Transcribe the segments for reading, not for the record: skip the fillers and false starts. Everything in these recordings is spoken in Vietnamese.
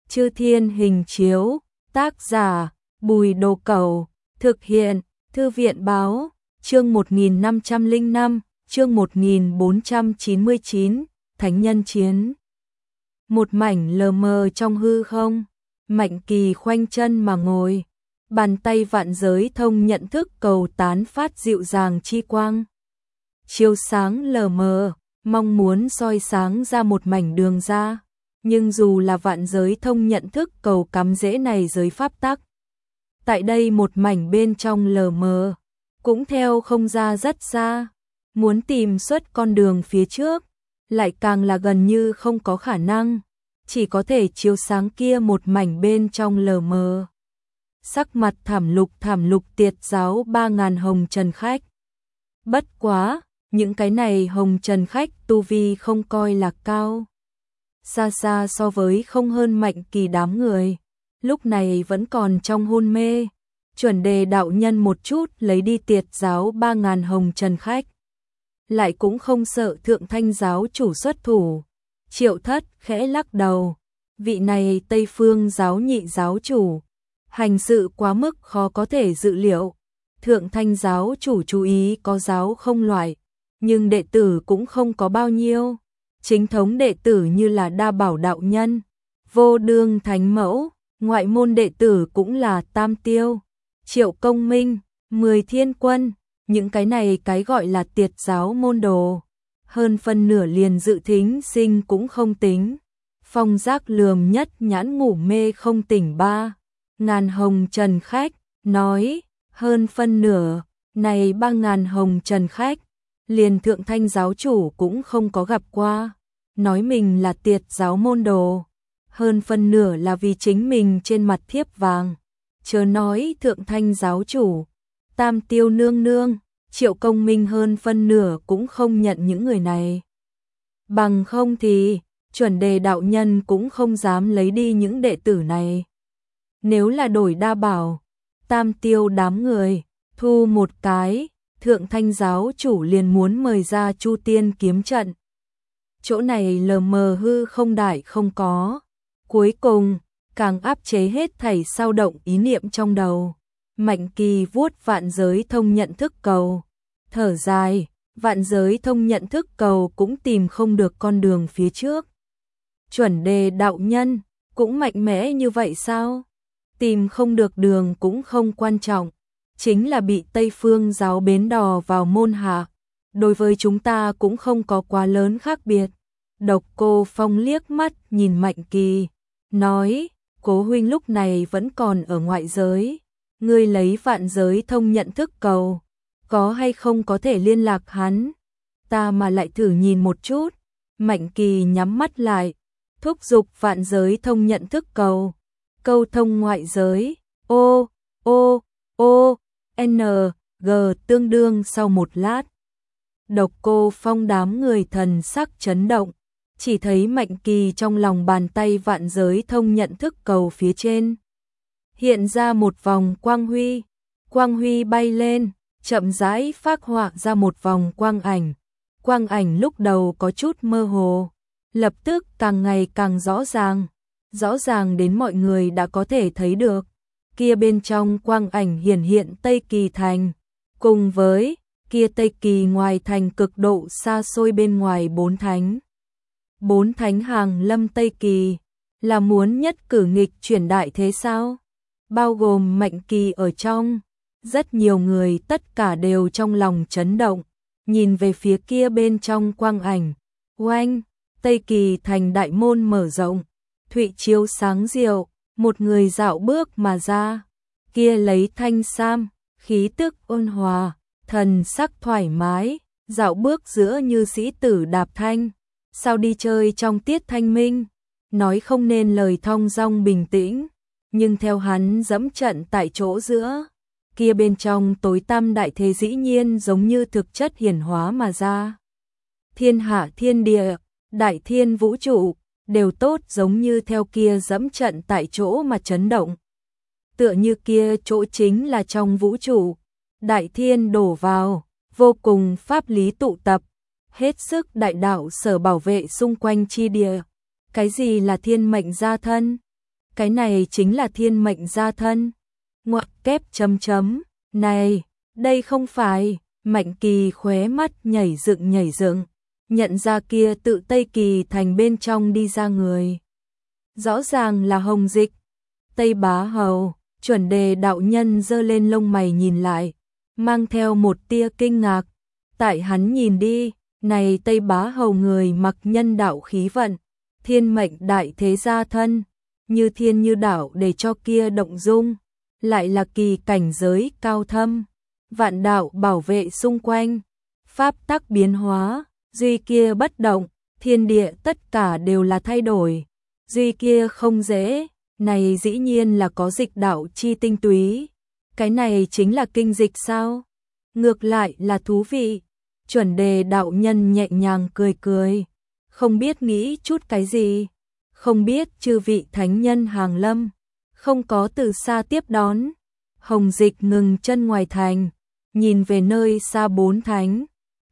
Chư Thiên Hình Chiếu, tác giả Bùi Đồ Cẩu, thực hiện Thư viện Báo, chương 1505, chương 1499, Thánh Nhân Chiến. Một mảnh lờ mờ trong hư không, Mạnh Kỳ khoanh chân mà ngồi, bàn tay vạn giới thông nhận thức cầu tán phát dịu dàng chi quang. Chiếu sáng lờ mờ, mong muốn soi sáng ra một mảnh đường ra, nhưng dù là vạn giới thông nhận thức cầu cắm rễ này giới pháp tắc. Tại đây một mảnh bên trong lờ mờ, cũng theo không ra rất xa, muốn tìm xuất con đường phía trước, lại càng là gần như không có khả năng, chỉ có thể chiếu sáng kia một mảnh bên trong lờ mờ. Sắc mặt thảm lục tiệt giáo 3000 hồng trần khách. Bất quá, những cái này hồng trần khách tu vi không coi là cao. Xa xa so với không hơn Mạnh Kỳ đám người, lúc này vẫn còn trong hôn mê. Chuẩn Đề đạo nhân một chút lấy đi tiệt giáo 3000 hồng trần khách. Lại cũng không sợ Thượng Thanh giáo chủ xuất thủ. Triệu Thất khẽ lắc đầu, vị này Tây Phương giáo nhị giáo chủ, hành sự quá mức khó có thể dự liệu. Thượng Thanh giáo chủ chú ý có giáo không loại, nhưng đệ tử cũng không có bao nhiêu. Chính thống đệ tử như là Đa Bảo đạo nhân, Vô Đương thánh mẫu, ngoại môn đệ tử cũng là Tam Tiêu, Triệu Công Minh, 10 Thiên Quân, những cái này cái gọi là tiệt giáo môn đồ. Hơn phân nửa liền dự thính sinh cũng không tính. Phong Giác lườm nhất nhãn ngủ mê không tỉnh 3000 hồng trần khách, nói, hơn phân nửa, này 3000 hồng trần khách, liền Thượng Thanh giáo chủ cũng không có gặp qua, nói mình là tiệt giáo môn đồ, hơn phân nửa là vì chính mình trên mặt thiếp vàng, chớ nói Thượng Thanh giáo chủ, Tam Tiêu nương nương, Triệu Công Minh hơn phân nửa cũng không nhận những người này. Bằng không thì, Chuẩn Đề đạo nhân cũng không dám lấy đi những đệ tử này. Nếu là đổi Đa Bảo, Tam Tiêu đám người, thu một cái, Thượng Thanh giáo chủ liền muốn mời ra Chu Tiên kiếm trận. Chỗ này lờ mờ hư không đại không có. Cuối cùng, càng áp chế hết thảy sao động ý niệm trong đầu. Mạnh Kỳ vuốt vạn giới thông nhận thức cầu, thở dài, vạn giới thông nhận thức cầu cũng tìm không được con đường phía trước. Chuẩn Đề đạo nhân, cũng mạnh mẽ như vậy sao? Tìm không được đường cũng không quan trọng, chính là bị Tây Phương giáo bến đò vào môn hạ. Đối với chúng ta cũng không có quá lớn khác biệt. Độc Cô Phong liếc mắt nhìn Mạnh Kỳ, nói, Cố huynh lúc này vẫn còn ở ngoại giới. Ngươi lấy vạn giới thông nhận thức cầu, có hay không có thể liên lạc hắn? Ta mà lại thử nhìn một chút. Mạnh Kỳ nhắm mắt lại, thúc giục vạn giới thông nhận thức cầu, câu thông ngoại giới. N, G tương đương sau một lát. Độc Cô Phong đám người thần sắc chấn động, chỉ thấy Mạnh Kỳ trong lòng bàn tay vạn giới thông nhận thức cầu phía trên hiện ra một vòng quang huy bay lên, chậm rãi phác họa ra một vòng quang ảnh lúc đầu có chút mơ hồ, lập tức càng ngày càng rõ ràng đến mọi người đã có thể thấy được, kia bên trong quang ảnh hiển hiện Tây Kỳ thành, cùng với kia Tây Kỳ ngoài thành cực độ xa xôi bên ngoài bốn thánh hàng lâm Tây Kỳ, là muốn nhất cử nghịch chuyển đại thế sao? Bao gồm Mạnh Kỳ ở trong, rất nhiều người tất cả đều trong lòng chấn động, nhìn về phía kia bên trong quang ảnh, oanh, Tây Kỳ thành đại môn mở rộng, thụy chiếu sáng diệu, một người dạo bước mà ra, kia lấy thanh sam, khí tức ôn hòa, thần sắc thoải mái, dạo bước giữa như sĩ tử đạp thanh, sao đi chơi trong tiết thanh minh, nói không nên lời thong dong bình tĩnh, nhưng theo hắn dẫm trận tại chỗ giữa, kia bên trong tối tăm đại thế dĩ nhiên giống như thực chất hiển hóa mà ra. Thiên hạ thiên địa, đại thiên vũ trụ, đều tốt giống như theo kia dẫm trận tại chỗ mà chấn động. Tựa như kia chỗ chính là trong vũ trụ, đại thiên đổ vào, vô cùng pháp lý tụ tập, hết sức đại đạo sở bảo vệ xung quanh chi địa. Cái gì là thiên mệnh gia thân? Cái này chính là thiên mệnh gia thân. Ngoặc kép chấm chấm, này, đây không phải, Mạnh Kỳ khóe mắt nhảy dựng, nhận ra kia tự Tây Kỳ thành bên trong đi ra người. Rõ ràng là Hồng Dịch. Tây Bá Hầu, Chuẩn Đề đạo nhân giơ lên lông mày nhìn lại, mang theo một tia kinh ngạc. Tại hắn nhìn đi, này Tây Bá Hầu người mặc nhân đạo khí vận, thiên mệnh đại thế gia thân, như thiên như đạo để cho kia động dung, lại là kỳ cảnh giới cao thâm, vạn đạo bảo vệ xung quanh, pháp tắc biến hóa, duy kia bất động, thiên địa tất cả đều là thay đổi, duy kia không dễ, này dĩ nhiên là có dịch đạo chi tinh túy, cái này chính là kinh dịch sao? Ngược lại là thú vị. Chuẩn Đề đạo nhân nhẹ nhàng cười, không biết nghĩ chút cái gì, không biết chư vị thánh nhân hàng lâm, không có từ xa tiếp đón. Hồng Dịch ngừng chân ngoài thành, nhìn về nơi xa bốn thánh,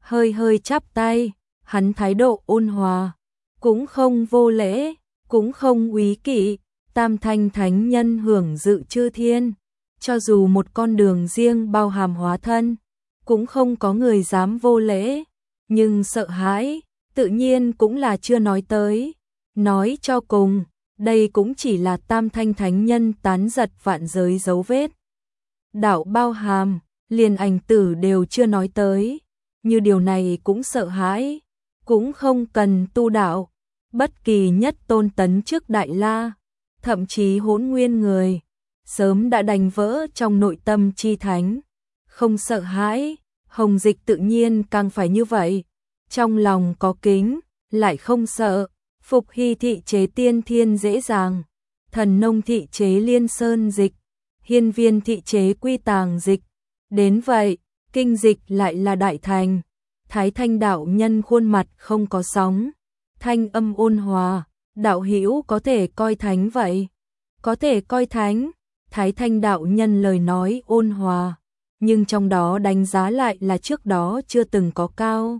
hơi chắp tay, hắn thái độ ôn hòa, cũng không vô lễ, cũng không úy kỵ, tam thanh thánh nhân hưởng dự chư thiên, cho dù một con đường riêng bao hàm hóa thân, cũng không có người dám vô lễ, nhưng sợ hãi, tự nhiên cũng là chưa nói tới. Nói cho cùng, đây cũng chỉ là tam thanh thánh nhân tán giật vạn giới dấu vết. Đạo bao hàm, liền ảnh tử đều chưa nói tới, như điều này cũng sợ hãi, cũng không cần tu đạo, bất kỳ nhất tôn tấn trước Đại La, thậm chí Hỗn Nguyên người, sớm đã đành vỡ trong nội tâm chi thánh, không sợ hãi. Hồng Dịch tự nhiên càng phải như vậy, trong lòng có kính, lại không sợ, Phục Hy thị chế tiên thiên dễ dàng, Thần Nông thị chế liên sơn dịch, Hiên Viên thị chế quy tàng dịch, đến vậy, kinh dịch lại là đại thành, Thái Thanh đạo nhân khuôn mặt không có sóng, thanh âm ôn hòa, đạo hữu có thể coi thánh vậy, có thể coi thánh, Thái Thanh đạo nhân lời nói ôn hòa, nhưng trong đó đánh giá lại là trước đó chưa từng có cao.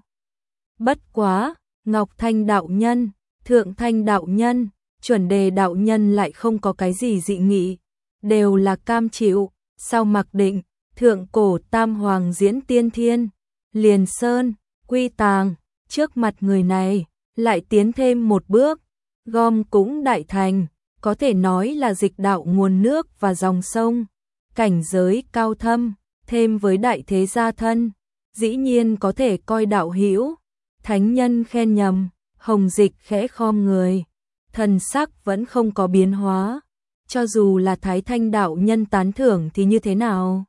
Bất quá, Ngọc Thanh đạo nhân, Thượng Thanh đạo nhân, Chuẩn Đề đạo nhân lại không có cái gì dị nghị, đều là cam chịu, sau mặc định, thượng cổ tam hoàng diễn tiên thiên, liền sơn, quy tàng, trước mặt người này, lại tiến thêm một bước, gom cũng đại thành, có thể nói là dịch đạo nguồn nước và dòng sông, cảnh giới cao thâm, thêm với đại thế gia thân, dĩ nhiên có thể coi đạo hữu. Thánh nhân khen nhầm, Hồng Dịch khẽ khom người, thần sắc vẫn không có biến hóa, cho dù là Thái Thanh đạo nhân tán thưởng thì như thế nào?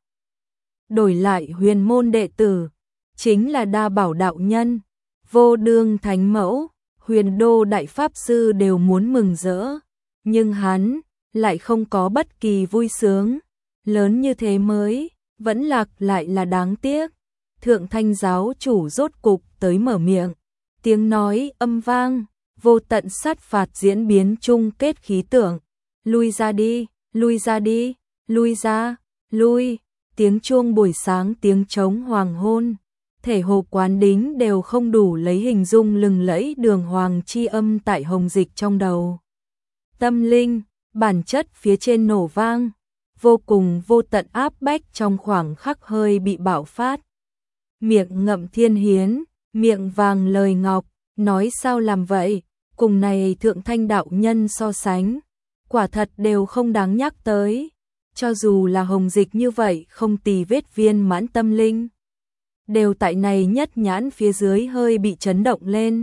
Đổi lại huyền môn đệ tử, chính là Đa Bảo đạo nhân, Vô Đương thánh mẫu, Huyền Đô đại pháp sư đều muốn mừng rỡ, nhưng hắn lại không có bất kỳ vui sướng, lớn như thế mới, vẫn lạc lại là đáng tiếc. Thượng Thanh giáo chủ rốt cục tới mở miệng, tiếng nói âm vang, vô tận sát phạt diễn biến chung kết khí tượng, lui ra đi, lui ra đi, lui ra, lui, tiếng chuông buổi sáng tiếng trống hoàng hôn, thể hồ quán đính đều không đủ lấy hình dung lừng lẫy đường hoàng chi âm tại Hồng Dịch trong đầu. Tâm linh, bản chất phía trên nổ vang, vô cùng vô tận áp bách trong khoảng khắc hơi bị bạo phát. Miệng ngậm thiên hiến, miệng vàng lời ngọc, nói sao làm vậy, cùng này Thượng Thanh đạo nhân so sánh, quả thật đều không đáng nhắc tới, cho dù là Hồng Dịch như vậy không tì vết viên mãn tâm linh, đều tại này nhất nhãn phía dưới hơi bị chấn động lên.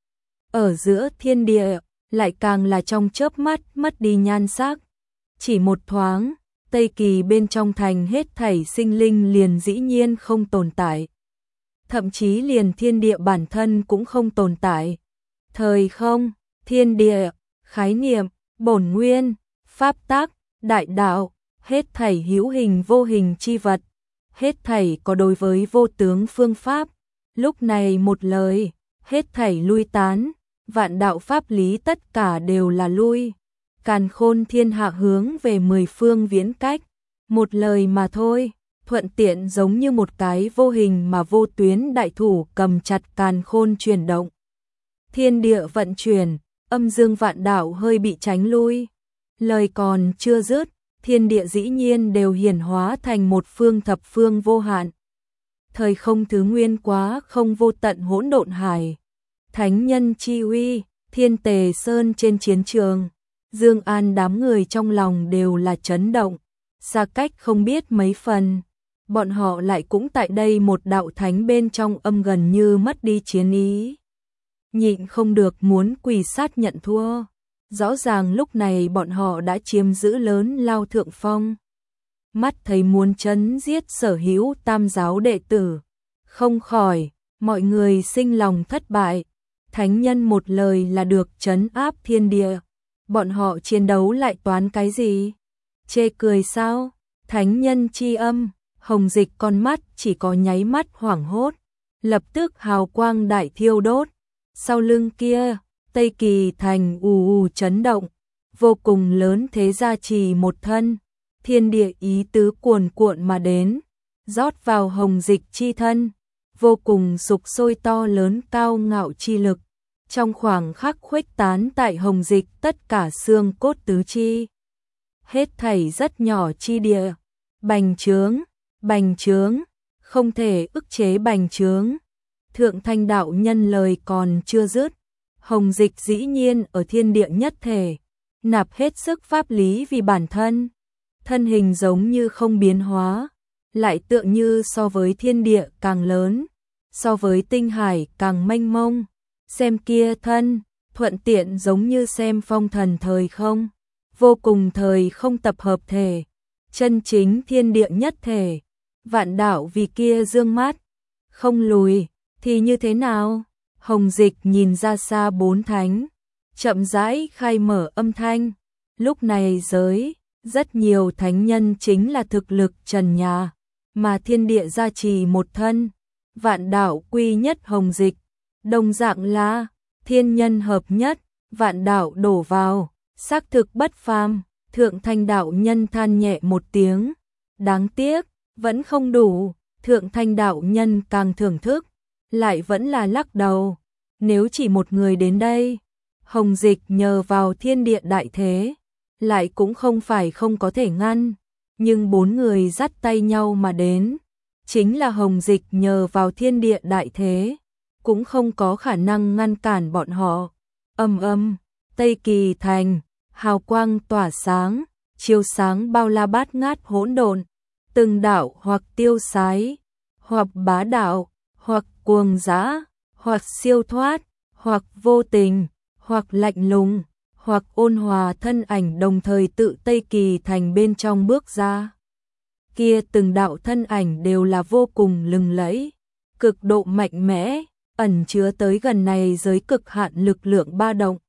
Ở giữa thiên địa, lại càng là trong chớp mắt mất đi nhan sắc, chỉ một thoáng, Tây Kỳ bên trong thành hết thảy sinh linh liền dĩ nhiên không tồn tại. Thậm chí liền thiên địa bản thân cũng không tồn tại. Thời không, thiên địa, khái niệm, bổn nguyên, pháp tắc, đại đạo, hết thảy hữu hình vô hình chi vật, hết thảy có đối với vô tướng phương pháp, lúc này một lời, hết thảy lui tán, vạn đạo pháp lý tất cả đều là lui. Càn khôn thiên hạ hướng về 10 phương viễn cách, một lời mà thôi, thuận tiện giống như một cái vô hình mà vô tuyến đại thủ cầm chặt càn khôn chuyển động. Thiên địa vận chuyển, âm dương vạn đạo hơi bị tránh lui, Lời còn chưa dứt, thiên địa dĩ nhiên đều hiển hóa thành một phương thập phương vô hạn. Thời không thứ nguyên quá không vô tận hỗn độn hải. Thánh nhân chi uy, Thiên Tề Sơn trên chiến trường, Dương An đám người trong lòng đều là chấn động, xa cách không biết mấy phần. Bọn họ lại cũng tại đây một đạo thánh bên trong âm gần như mất đi chiến ý. Nhịn không được muốn quỳ sát nhận thua. Rõ ràng lúc này bọn họ đã chiếm giữ lớn lao thượng phong. Mắt thấy muốn chấn giết sở hữu tam giáo đệ tử. Không khỏi, mọi người sinh lòng thất bại. Thánh nhân một lời là được trấn áp thiên địa. Bọn họ chiến đấu lại toán cái gì? Chê cười sao? Thánh nhân chi âm, Hồng Dịch con mắt chỉ có nháy mắt hoảng hốt. Lập tức hào quang đại thiêu đốt. Sau lưng kia, Tây Kỳ thành ù ù chấn động. Vô cùng lớn thế gia trì một thân. Thiên địa ý tứ cuồn cuộn mà đến. Rót vào Hồng Dịch chi thân. Vô cùng sục sôi to lớn cao ngạo chi lực. Trong khoảng khắc khuếch tán tại Hồng Dịch tất cả xương cốt tứ chi. Hết thảy rất nhỏ chi địa. Bành trướng, không thể ức chế bành trướng. Thượng Thanh đạo nhân lời còn chưa dứt. Hồng Dịch dĩ nhiên ở thiên địa nhất thể. Nạp hết sức pháp lý vì bản thân. Thân hình giống như không biến hóa. Lại tựa như so với thiên địa càng lớn. So với tinh hải càng mênh mông. Xem kia thân, thuận tiện giống như xem phong thần thời không. Vô cùng thời không tập hợp thể. Chân chính thiên địa nhất thể. Vạn đạo vì kia dương mắt. Không lùi, thì như thế nào? Hồng Dịch nhìn ra xa bốn thánh. Chậm rãi khai mở âm thanh. Lúc này giới, rất nhiều thánh nhân chính là thực lực trần nhà. Mà thiên địa gia trì một thân. Vạn đạo quy nhất Hồng Dịch. Đồng dạng là thiên nhân hợp nhất, vạn đạo đổ vào, xác thực bất phàm. Thượng Thanh đạo nhân than nhẹ một tiếng, đáng tiếc, vẫn không đủ. Thượng Thanh đạo nhân càng thưởng thức, lại vẫn là lắc đầu. Nếu chỉ một người đến đây, Hồng Dịch nhờ vào thiên địa đại thế, lại cũng không phải không có thể ngăn. Nhưng bốn người dắt tay nhau mà đến, chính là Hồng Dịch nhờ vào thiên địa đại thế. Cũng không có khả năng ngăn cản bọn họ. Tây Kỳ thành, hào quang tỏa sáng, chiếu sáng bao la bát ngát hỗn độn, từng đạo hoặc tiêu sái, hoặc bá đạo, hoặc cuồng dã, hoặc siêu thoát, hoặc vô tình, hoặc lạnh lùng, hoặc ôn hòa thân ảnh đồng thời tự Tây Kỳ thành bên trong bước ra. Kia từng đạo thân ảnh đều là vô cùng lừng lẫy, cực độ mạnh mẽ. Ẩn chứa tới gần này giới cực hạn lực lượng ba động.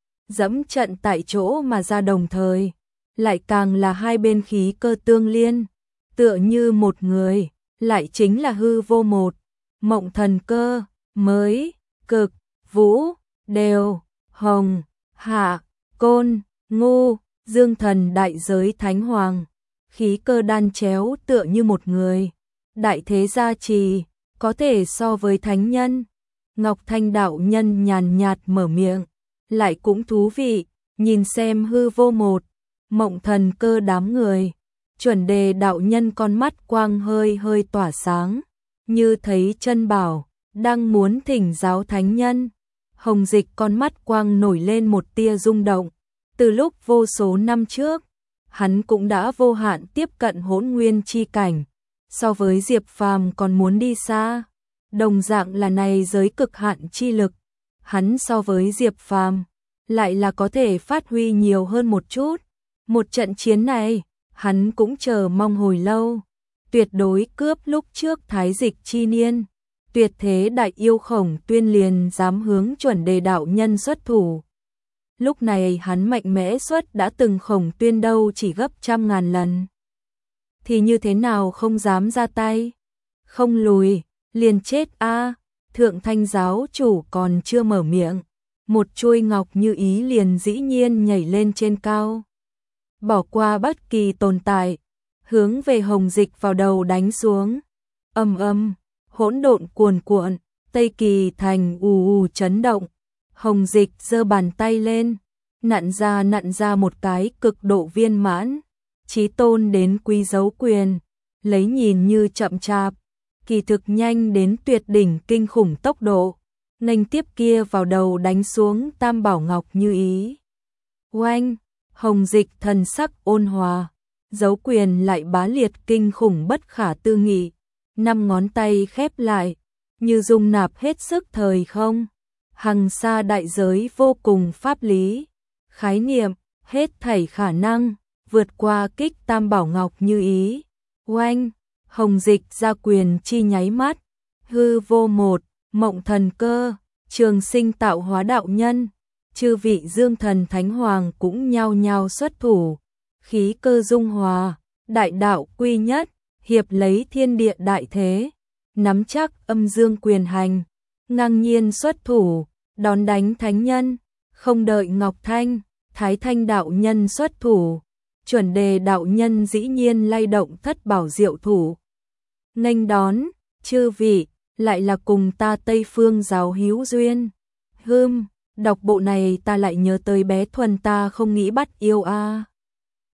Dẫm trận tại chỗ mà ra đồng thời, lại càng là hai bên khí cơ tương liên, tựa như một người, lại chính là hư vô một, mộng thần cơ, mới, cực, vũ, đều, hồng, hạ, côn, ngu, dương thần đại giới thánh hoàng, khí cơ đan chéo tựa như một người, đại thế gia trì, có thể so với thánh nhân. Ngọc Thanh đạo nhân nhàn nhạt mở miệng, lại cũng thú vị, nhìn xem hư vô một, mộng thần cơ đám người. Chuẩn Đề đạo nhân con mắt quang hơi hơi tỏa sáng, như thấy chân bảo, đang muốn thỉnh giáo thánh nhân. Hồng Dịch con mắt quang nổi lên một tia rung động, từ lúc vô số năm trước, hắn cũng đã vô hạn tiếp cận hỗn nguyên chi cảnh, so với Diệp Phàm còn muốn đi xa. Đồng dạng là này giới cực hạn chi lực, hắn so với Diệp Phàm lại là có thể phát huy nhiều hơn một chút. Một trận chiến này, hắn cũng chờ mong hồi lâu, tuyệt đối cướp lúc trước Thái Dịch chi niên. Tuyệt thế đại yêu Khổng Tuyên liền dám hướng Chuẩn Đề đạo nhân xuất thủ. Lúc này hắn mạnh mẽ xuất đã từng Khổng Tuyên đâu chỉ gấp trăm ngàn lần. Thì như thế nào không dám ra tay? Không lùi, liền chết a. Thượng Thanh giáo chủ còn chưa mở miệng, một chuôi ngọc như ý liền dĩ nhiên nhảy lên trên cao. Bỏ qua bất kỳ tồn tại, hướng về Hồng Dịch vào đầu đánh xuống. Hỗn độn cuồn cuộn, Tây Kỳ thành ù ù chấn động. Hồng Dịch giơ bàn tay lên, nặn ra một cái cực độ viên mãn, chí tôn đến quý dấu quyền, lấy nhìn như chậm chạp, kỳ thực nhanh đến tuyệt đỉnh kinh khủng tốc độ, nghênh tiếp kia vào đầu đánh xuống Tam Bảo Ngọc Như Ý. Oanh, Hồng Dịch thần sắc ôn hòa, dấu quyền lại bá liệt kinh khủng bất khả tư nghị, 5 ngón tay khép lại, như dung nạp hết sức thời không, hằng sa đại giới vô cùng pháp lý, khái niệm, hết thảy khả năng, vượt qua kích Tam Bảo Ngọc Như Ý. Oanh, Hồng Dịch ra quyền chi nháy mắt, hư vô một, mộng thần cơ, trường sinh tạo hóa đạo nhân, chư vị dương thần thánh hoàng cũng nhao nhao xuất thủ, khí cơ dung hòa, đại đạo quy nhất, hiệp lấy thiên địa đại thế, nắm chắc âm dương quyền hành, ngang nhiên xuất thủ, đón đánh thánh nhân, không đợi Ngọc Thanh, Thái Thanh đạo nhân xuất thủ, chuẩn đề đạo nhân dĩ nhiên lay động thất bảo diệu thủ. Nghênh đón, chư vị, lại là cùng ta Tây Phương giáo hữu duyên. Đọc bộ này ta lại nhớ tới bé Thuần ta không nghĩ bắt yêu a.